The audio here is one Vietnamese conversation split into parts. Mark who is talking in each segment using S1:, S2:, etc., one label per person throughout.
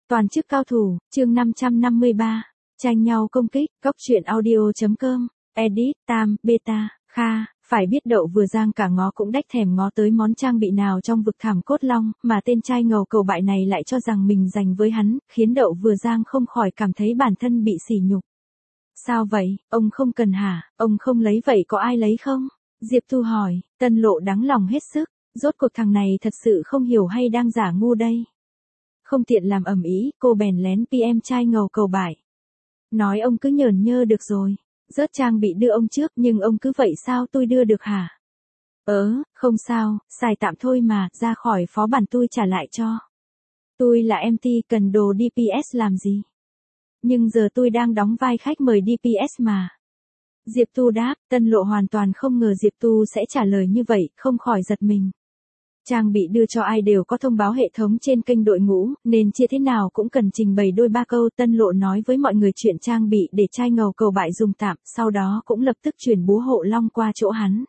S1: Toàn chức cao thủ, chương 553. Tranh nhau công kích, góc truyện audio.com, edit, tam, beta, kha, phải biết Đậu Vừa Giang cả ngó cũng đách thèm ngó tới món trang bị nào trong vực thẳm cốt long, mà tên trai ngầu cầu bại này lại cho rằng mình dành với hắn, khiến Đậu Vừa Giang không khỏi cảm thấy bản thân bị sỉ nhục. Sao vậy, ông không cần hả, ông không lấy vậy có ai lấy không? Diệp Thu hỏi, Tân Lộ đắng lòng hết sức, rốt cuộc thằng này thật sự không hiểu hay đang giả ngu đây. Không tiện làm ầm ĩ, cô bèn lén PM trai ngầu cầu bại. Nói ông cứ nhởn nhơ được rồi, rớt trang bị đưa ông trước nhưng ông cứ vậy sao tôi đưa được hả? Không sao, xài tạm thôi mà, ra khỏi phó bản tôi trả lại cho. Tôi là MT cần đồ DPS làm gì? Nhưng giờ tôi đang đóng vai khách mời DPS mà. Diệp Tu đáp, Tân Lộ hoàn toàn không ngờ Diệp Tu sẽ trả lời như vậy, không khỏi giật mình. Trang bị đưa cho ai đều có thông báo hệ thống trên kênh đội ngũ, nên chia thế nào cũng cần trình bày đôi ba câu. Tân Lộ nói với mọi người chuyện trang bị để trai ngầu cầu bại dùng tạm, sau đó cũng lập tức chuyển búa hộ long qua chỗ hắn.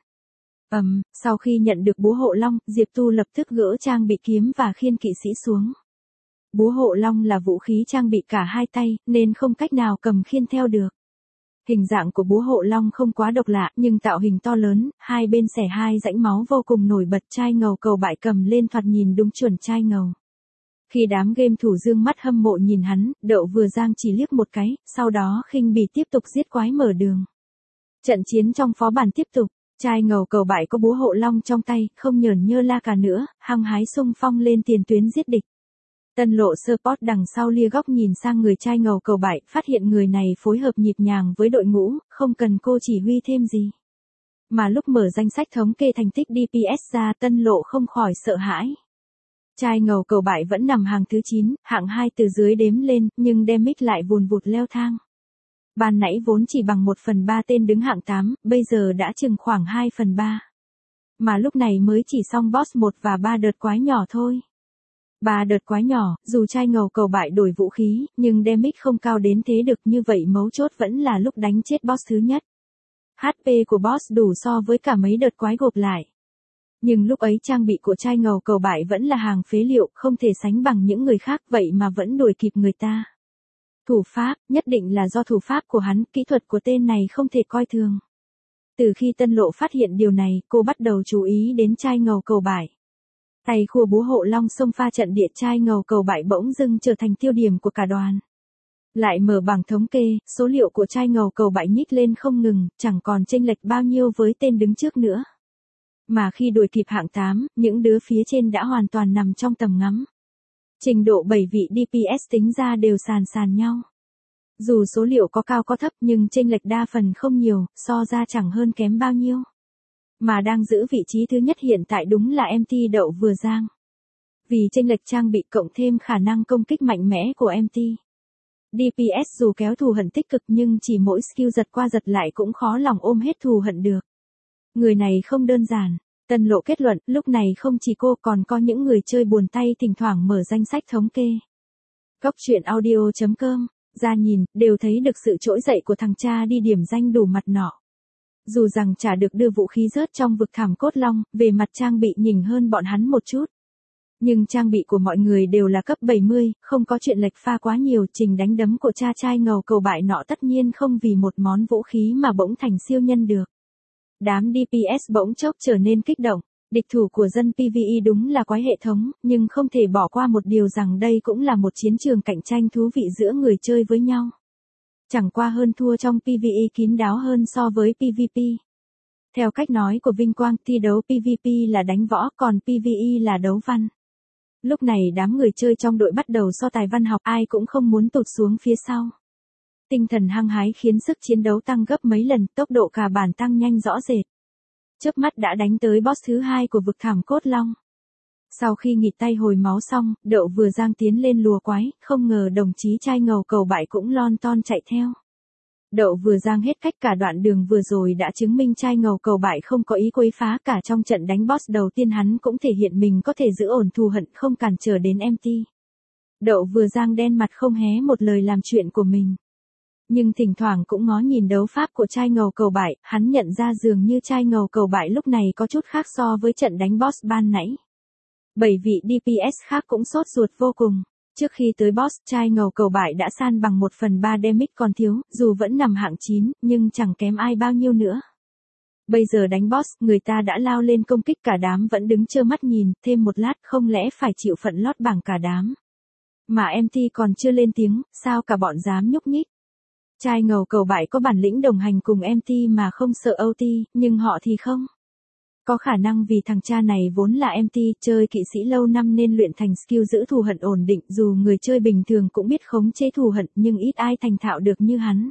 S1: Sau khi nhận được búa hộ long, Diệp Tu lập tức gỡ trang bị kiếm và khiên kỵ sĩ xuống. Búa hộ long là vũ khí trang bị cả hai tay, nên không cách nào cầm khiên theo được. Hình dạng của búa hộ long không quá độc lạ, nhưng tạo hình to lớn, hai bên xẻ hai rãnh máu vô cùng nổi bật. Trai ngầu cầu bại cầm lên thoạt nhìn đúng chuẩn trai ngầu. Khi đám game thủ dương mắt hâm mộ nhìn hắn, Đậu Vừa Giang chỉ liếc một cái, sau đó khinh bỉ tiếp tục giết quái mở đường. Trận chiến trong phó bản tiếp tục, trai ngầu cầu bại có búa hộ long trong tay, không nhởn nhơ la cả nữa, hăng hái xung phong lên tiền tuyến giết địch. Tân Lộ support đằng sau lia góc nhìn sang người trai ngầu cầu bại, phát hiện người này phối hợp nhịp nhàng với đội ngũ, không cần cô chỉ huy thêm gì. Mà lúc mở danh sách thống kê thành tích DPS ra, Tân Lộ không khỏi sợ hãi. Trai ngầu cầu bại vẫn nằm hàng thứ 9, hạng 2 từ dưới đếm lên, nhưng damage lại vùn vụt leo thang. Ban nãy vốn chỉ bằng 1/3 tên đứng hạng 8, bây giờ đã chừng khoảng 2/3. Mà lúc này mới chỉ xong boss 1 và 3 đợt quái nhỏ thôi. 3 đợt quái nhỏ, dù trai ngầu cầu bại đổi vũ khí, nhưng damage không cao đến thế được, như vậy mấu chốt vẫn là lúc đánh chết boss thứ nhất. HP của boss đủ so với cả mấy đợt quái gộp lại. Nhưng lúc ấy trang bị của trai ngầu cầu bại vẫn là hàng phế liệu, không thể sánh bằng những người khác, vậy mà vẫn đuổi kịp người ta. Thủ pháp, nhất định là do thủ pháp của hắn, kỹ thuật của tên này không thể coi thường. Từ khi Tân Lộ phát hiện điều này, cô bắt đầu chú ý đến trai ngầu cầu bại. Tay khua búa hộ long xông pha trận địa, trai ngầu cầu bại bỗng dưng trở thành tiêu điểm của cả đoàn. Lại mở bảng thống kê, số liệu của trai ngầu cầu bại nhích lên không ngừng, chẳng còn chênh lệch bao nhiêu với tên đứng trước nữa. Mà khi đuổi kịp hạng 8, những đứa phía trên đã hoàn toàn nằm trong tầm ngắm. Trình độ 7 vị DPS tính ra đều sàn nhau. Dù số liệu có cao có thấp nhưng chênh lệch đa phần không nhiều, so ra chẳng hơn kém bao nhiêu. Mà đang giữ vị trí thứ nhất hiện tại đúng là MT Đậu Vừa Giang. Vì chênh lệch trang bị cộng thêm khả năng công kích mạnh mẽ của MT. DPS dù kéo thù hận tích cực nhưng chỉ mỗi skill giật qua giật lại cũng khó lòng ôm hết thù hận được. Người này không đơn giản. Tân Lộ kết luận, lúc này không chỉ cô còn có những người chơi buồn tay thỉnh thoảng mở danh sách thống kê. Góc truyện audio.com, ra nhìn, đều thấy được sự trỗi dậy của thằng cha đi điểm danh đủ mặt nọ. Dù rằng chả được đưa vũ khí rớt trong vực thẳm cốt long, về mặt trang bị nhỉnh hơn bọn hắn một chút. Nhưng trang bị của mọi người đều là cấp 70, không có chuyện lệch pha quá nhiều. Trình đánh đấm của cha trai ngầu cầu bại nọ tất nhiên không vì một món vũ khí mà bỗng thành siêu nhân được. Đám DPS bỗng chốc trở nên kích động. Địch thủ của dân PvE đúng là quái hệ thống, nhưng không thể bỏ qua một điều rằng đây cũng là một chiến trường cạnh tranh thú vị giữa người chơi với nhau. Chẳng qua hơn thua trong PvE kín đáo hơn so với PvP. Theo cách nói của Vinh Quang, thi đấu PvP là đánh võ, còn PvE là đấu văn. Lúc này đám người chơi trong đội bắt đầu so tài văn học, ai cũng không muốn tụt xuống phía sau. Tinh thần hăng hái khiến sức chiến đấu tăng gấp mấy lần, tốc độ cả bản tăng nhanh rõ rệt. Chớp mắt đã đánh tới boss thứ 2 của vực thẳm cốt long. Sau khi nghịch tay hồi máu xong, Đậu Vừa Giang tiến lên lùa quái, không ngờ đồng chí trai ngầu cầu bại cũng lon ton chạy theo. Đậu Vừa Giang hết cách, cả đoạn đường vừa rồi đã chứng minh trai ngầu cầu bại không có ý quấy phá, cả trong trận đánh boss đầu tiên hắn cũng thể hiện mình có thể giữ ổn thù hận, không cản trở đến MT. Đậu Vừa Giang đen mặt không hé một lời làm chuyện của mình. Nhưng thỉnh thoảng cũng ngó nhìn đấu pháp của trai ngầu cầu bại, hắn nhận ra dường như trai ngầu cầu bại lúc này có chút khác so với trận đánh boss ban nãy. 7 vị DPS khác cũng sốt ruột vô cùng. Trước khi tới boss, trai ngầu cầu bại đã san bằng 1/3 damage còn thiếu, dù vẫn nằm hạng 9, nhưng chẳng kém ai bao nhiêu nữa. Bây giờ đánh boss, người ta đã lao lên công kích, cả đám vẫn đứng trơ mắt nhìn, thêm một lát không lẽ phải chịu phận lót bảng cả đám. Mà MT còn chưa lên tiếng, sao cả bọn dám nhúc nhích. Trai ngầu cầu bại có bản lĩnh đồng hành cùng MT mà không sợ OT, nhưng họ thì không. Có khả năng vì thằng cha này vốn là MT, chơi kỵ sĩ lâu năm nên luyện thành skill giữ thù hận ổn định, dù người chơi bình thường cũng biết khống chế thù hận nhưng ít ai thành thạo được như hắn.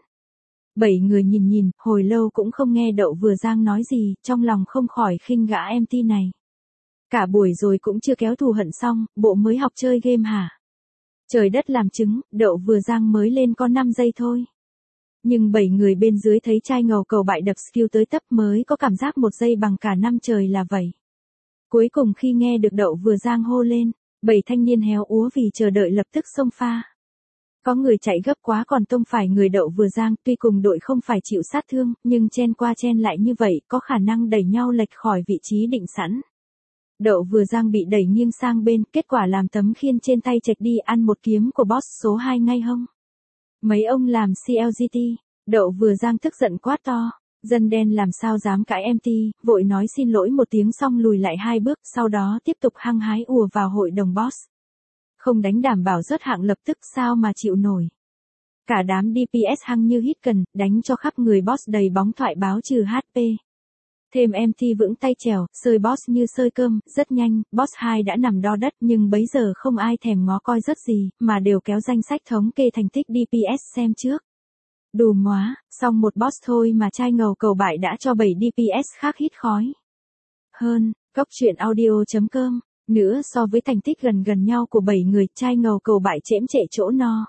S1: 7 người nhìn, hồi lâu cũng không nghe Đậu Vừa Giang nói gì, trong lòng không khỏi khinh gã MT này. Cả buổi rồi cũng chưa kéo thù hận xong, bộ mới học chơi game hả? Trời đất làm chứng, Đậu Vừa Giang mới lên có 5 giây thôi. Nhưng 7 người bên dưới thấy trai ngầu cầu bại đập skill tới tấp mới có cảm giác 1 giây bằng cả năm trời là vậy. Cuối cùng khi nghe được Đậu Vừa Giang hô lên, 7 thanh niên héo úa vì chờ đợi lập tức xông pha. Có người chạy gấp quá còn tông phải người Đậu Vừa Giang, tuy cùng đội không phải chịu sát thương, nhưng chen qua chen lại như vậy có khả năng đẩy nhau lệch khỏi vị trí định sẵn. Đậu Vừa Giang bị đẩy nghiêng sang bên, kết quả làm tấm khiên trên tay chệch đi ăn một kiếm của boss số 2 ngay hông. Mấy ông làm CLGT, Đậu Vừa Giang tức giận quát to, dân đen làm sao dám cãi MT, vội nói xin lỗi một tiếng xong lùi lại 2 bước, sau đó tiếp tục hăng hái ùa vào hội đồng boss. Không đánh đảm bảo rớt hạng lập tức sao mà chịu nổi. Cả đám DPS hăng như hít cần, đánh cho khắp người boss đầy bóng thoại báo trừ HP. Thêm MT vững tay chèo, sơi boss như sơi cơm, rất nhanh, boss 2 đã nằm đo đất nhưng bấy giờ không ai thèm ngó coi rất gì, mà đều kéo danh sách thống kê thành tích DPS xem trước. Đù móa, xong một boss thôi mà trai ngầu cầu bại đã cho 7 DPS khác hít khói. Hơn, Cốc Truyện Audio.com, nữa so với thành tích gần nhau của 7 người, trai ngầu cầu bại chễm trệ chỗ no.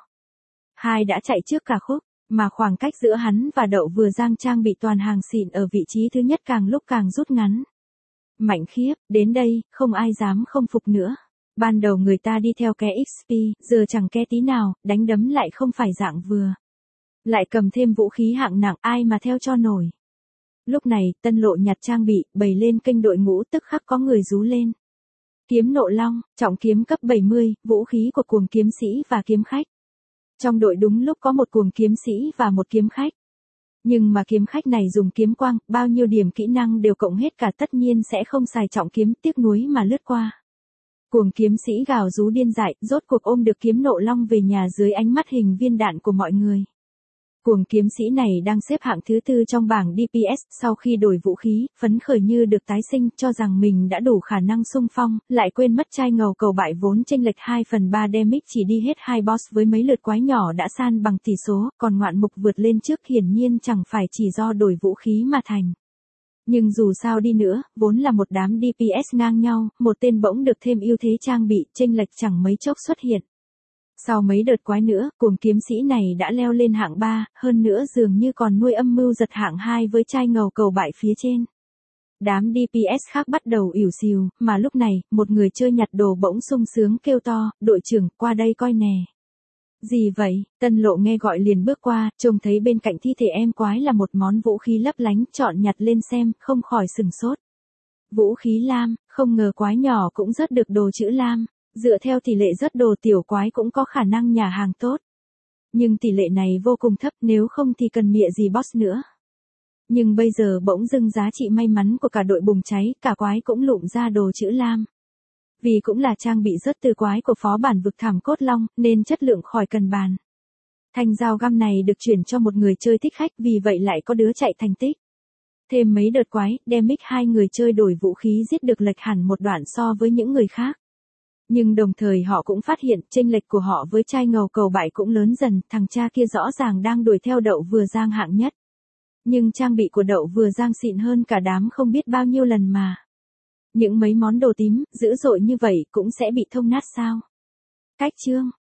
S1: 2 đã chạy trước cả khúc, mà khoảng cách giữa hắn và Đậu Vừa Giang trang bị toàn hàng xịn ở vị trí thứ nhất càng lúc càng rút ngắn. Mạnh khiếp, đến đây, không ai dám không phục nữa. Ban đầu người ta đi theo ke XP, giờ chẳng ke tí nào, đánh đấm lại không phải dạng vừa. Lại cầm thêm vũ khí hạng nặng, ai mà theo cho nổi. Lúc này, Tân Lộ nhặt trang bị, bày lên kênh đội ngũ tức khắc có người rú lên. Kiếm Nộ Long, trọng kiếm cấp 70, vũ khí của cuồng kiếm sĩ và kiếm khách. Trong đội đúng lúc có một cuồng kiếm sĩ và một kiếm khách. Nhưng mà kiếm khách này dùng kiếm quang, bao nhiêu điểm kỹ năng đều cộng hết cả tất nhiên sẽ không xài trọng kiếm, tiếc nuối mà lướt qua. Cuồng kiếm sĩ gào rú điên dại, rốt cuộc ôm được kiếm Nộ Long về nhà dưới ánh mắt hình viên đạn của mọi người. Cuồng kiếm sĩ này đang xếp hạng thứ 4 trong bảng DPS, sau khi đổi vũ khí, phấn khởi như được tái sinh, cho rằng mình đã đủ khả năng xung phong, lại quên mất trai ngầu cầu bại vốn chênh lệch 2/3 damage chỉ đi hết 2 boss với mấy lượt quái nhỏ đã san bằng tỷ số, còn ngoạn mục vượt lên trước hiển nhiên chẳng phải chỉ do đổi vũ khí mà thành. Nhưng dù sao đi nữa, vốn là một đám DPS ngang nhau, một tên bỗng được thêm ưu thế trang bị, chênh lệch chẳng mấy chốc xuất hiện. Sau mấy đợt quái nữa, cuồng kiếm sĩ này đã leo lên hạng 3, hơn nữa dường như còn nuôi âm mưu giật hạng 2 với trai ngầu cầu bại phía trên. Đám DPS khác bắt đầu ỉu xìu, mà lúc này, một người chơi nhặt đồ bỗng sung sướng kêu to, đội trưởng, qua đây coi nè. Gì vậy? Tân Lộ nghe gọi liền bước qua, trông thấy bên cạnh thi thể em quái là một món vũ khí lấp lánh, chọn nhặt lên xem, không khỏi sừng sốt. Vũ khí lam, không ngờ quái nhỏ cũng rớt được đồ chữ lam. Dựa theo tỷ lệ rớt đồ tiểu quái cũng có khả năng nhà hàng tốt. Nhưng tỷ lệ này vô cùng thấp, nếu không thì cần mịa gì boss nữa. Nhưng bây giờ bỗng dưng giá trị may mắn của cả đội bùng cháy, cả quái cũng lụm ra đồ chữ lam. Vì cũng là trang bị rớt từ quái của phó bản vực thảm cốt long, nên chất lượng khỏi cần bàn. Thanh dao găm này được chuyển cho một người chơi thích khách, vì vậy lại có đứa chạy thành tích. Thêm mấy đợt quái, damage 2 người chơi đổi vũ khí giết được lệch hẳn một đoạn so với những người khác. Nhưng đồng thời họ cũng phát hiện chênh lệch của họ với trai ngầu cầu bại cũng lớn dần, thằng cha kia rõ ràng đang đuổi theo Đậu Vừa Giang hạng nhất. Nhưng trang bị của Đậu Vừa Giang xịn hơn cả đám không biết bao nhiêu lần mà. Những mấy món đồ tím, dữ dội như vậy cũng sẽ bị thông nát sao? Cách chương